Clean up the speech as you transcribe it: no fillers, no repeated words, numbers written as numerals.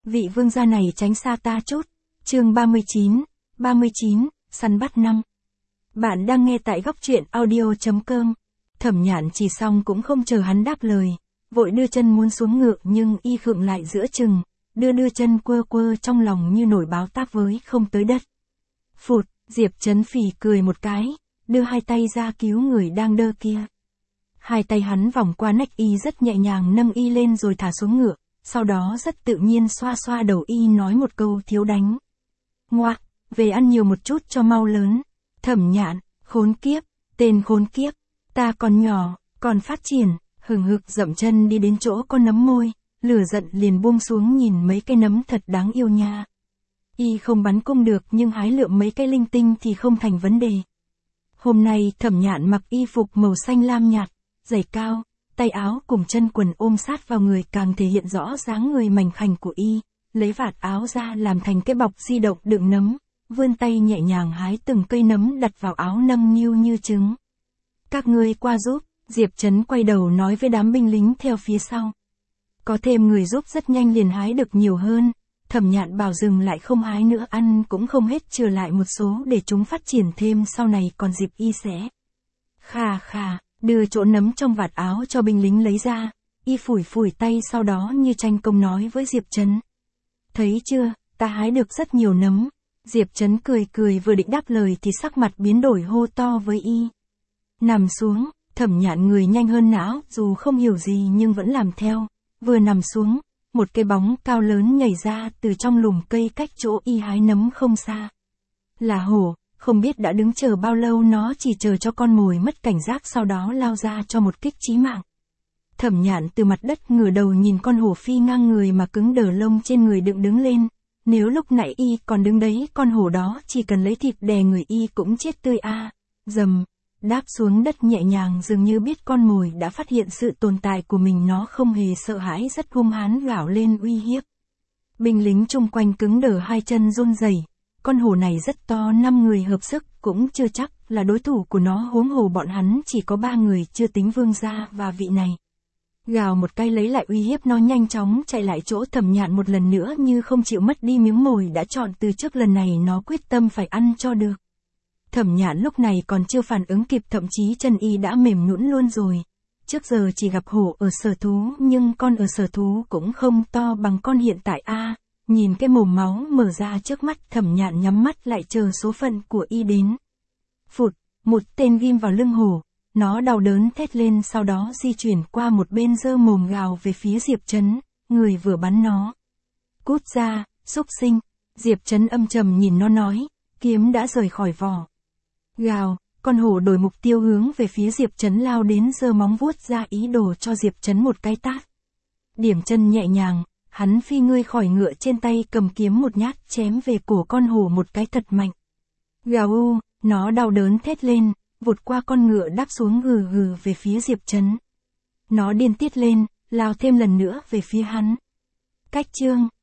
vị vương gia này tránh xa ta chút. Chương 39, săn bắt 5. Bạn đang nghe tại góc truyện audio.com. Thẩm Nhạn chỉ xong cũng không chờ hắn đáp lời, vội đưa chân muốn xuống ngựa nhưng y khựng lại giữa chừng, đưa chân quơ quơ trong lòng như nổi báo táp với không tới đất. Phụt, Diệp Trấn phì cười một cái, đưa hai tay ra cứu người đang đơ kia. Hai tay hắn vòng qua nách y rất nhẹ nhàng nâng y lên rồi thả xuống ngựa, sau đó rất tự nhiên xoa xoa đầu y nói một câu thiếu đánh. Ngoạc, về ăn nhiều một chút cho mau lớn. Thẩm Nhạn, khốn kiếp, tên khốn kiếp, ta còn nhỏ, còn phát triển, hừng hực dậm chân đi đến chỗ có nấm môi, lửa giận liền buông xuống nhìn mấy cây nấm thật đáng yêu nha. Y không bắn cung được nhưng hái lượm mấy cây linh tinh thì không thành vấn đề. Hôm nay Thẩm Nhạn mặc y phục màu xanh lam nhạt, giày cao, tay áo cùng chân quần ôm sát vào người càng thể hiện rõ dáng người mảnh khảnh của y, lấy vạt áo ra làm thành cái bọc di động đựng nấm, vươn tay nhẹ nhàng hái từng cây nấm đặt vào áo nâng niu như trứng. Các ngươi qua giúp, Diệp Trấn quay đầu nói với đám binh lính theo phía sau. Có thêm người giúp rất nhanh liền hái được nhiều hơn, Thẩm Nhạn bảo dừng lại không hái nữa ăn cũng không hết trừ lại một số để chúng phát triển thêm sau này còn dịp y sẽ. Khà, đưa chỗ nấm trong vạt áo cho binh lính lấy ra, y phủi tay sau đó như tranh công nói với Diệp Trấn. Thấy chưa, ta hái được rất nhiều nấm. Diệp Trấn cười vừa định đáp lời thì sắc mặt biến đổi hô to với y. Nằm xuống, Thẩm Nhạn người nhanh hơn não dù không hiểu gì nhưng vẫn làm theo, vừa nằm xuống, một cái bóng cao lớn nhảy ra từ trong lùm cây cách chỗ y hái nấm không xa. Là hổ, không biết đã đứng chờ bao lâu nó chỉ chờ cho con mồi mất cảnh giác sau đó lao ra cho một kích chí mạng. Thẩm Nhạn từ mặt đất ngửa đầu nhìn con hổ phi ngang người mà cứng đờ lông trên người đứng lên. Nếu lúc nãy y còn đứng đấy con hổ đó chỉ cần lấy thịt đè người y cũng chết tươi a. Dầm, đáp xuống đất nhẹ nhàng dường như biết con mồi đã phát hiện sự tồn tại của mình nó không hề sợ hãi rất hung hãn gào lên uy hiếp. Binh lính chung quanh cứng đờ hai chân run rẩy. Con hổ này rất to 5 người hợp sức cũng chưa chắc là đối thủ của nó huống hồ bọn hắn chỉ có 3 người chưa tính vương gia và vị này. Gào một cái lấy lại uy hiếp nó nhanh chóng chạy lại chỗ Thẩm Nhạn một lần nữa như không chịu mất đi miếng mồi đã chọn từ trước lần này nó quyết tâm phải ăn cho được. Thẩm Nhạn lúc này còn chưa phản ứng kịp thậm chí chân y đã mềm nhũn luôn rồi. Trước giờ chỉ gặp hổ ở sở thú nhưng con ở sở thú cũng không to bằng con hiện tại a. Nhìn cái mồm máu mở ra trước mắt Thẩm Nhạn nhắm mắt lại chờ số phận của y đến. Phụt, một tên ghim vào lưng hổ. Nó đau đớn thét lên sau đó di chuyển qua một bên giơ mồm gào về phía Diệp Trấn, người vừa bắn nó. Cút ra, xúc sinh, Diệp Trấn âm trầm nhìn nó nói, kiếm đã rời khỏi vỏ. Gào, con hổ đổi mục tiêu hướng về phía Diệp Trấn lao đến giơ móng vuốt ra ý đồ cho Diệp Trấn một cái tát. Điểm chân nhẹ nhàng, hắn phi ngươi khỏi ngựa trên tay cầm kiếm một nhát chém về cổ con hổ một cái thật mạnh. Gào nó đau đớn thét lên. Vụt qua con ngựa đáp xuống gừ về phía Diệp Trấn. Nó điên tiết lên, lao thêm lần nữa về phía hắn. Cách chương